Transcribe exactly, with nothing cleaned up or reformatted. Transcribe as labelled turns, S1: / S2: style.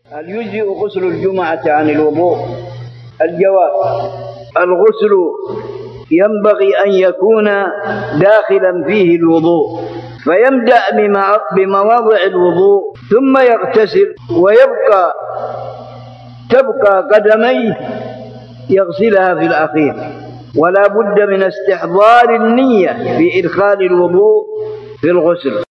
S1: هل يجزئ غسل الجمعة عن الوضوء؟ الجواب: الغسل ينبغي أن يكون داخلا فيه الوضوء، فيبدأ بمواضع الوضوء ثم يغتسل، ويبقى تبقى قدميه يغسلها في الأخير، ولا بد من استحضار النية في إدخال الوضوء في الغسل.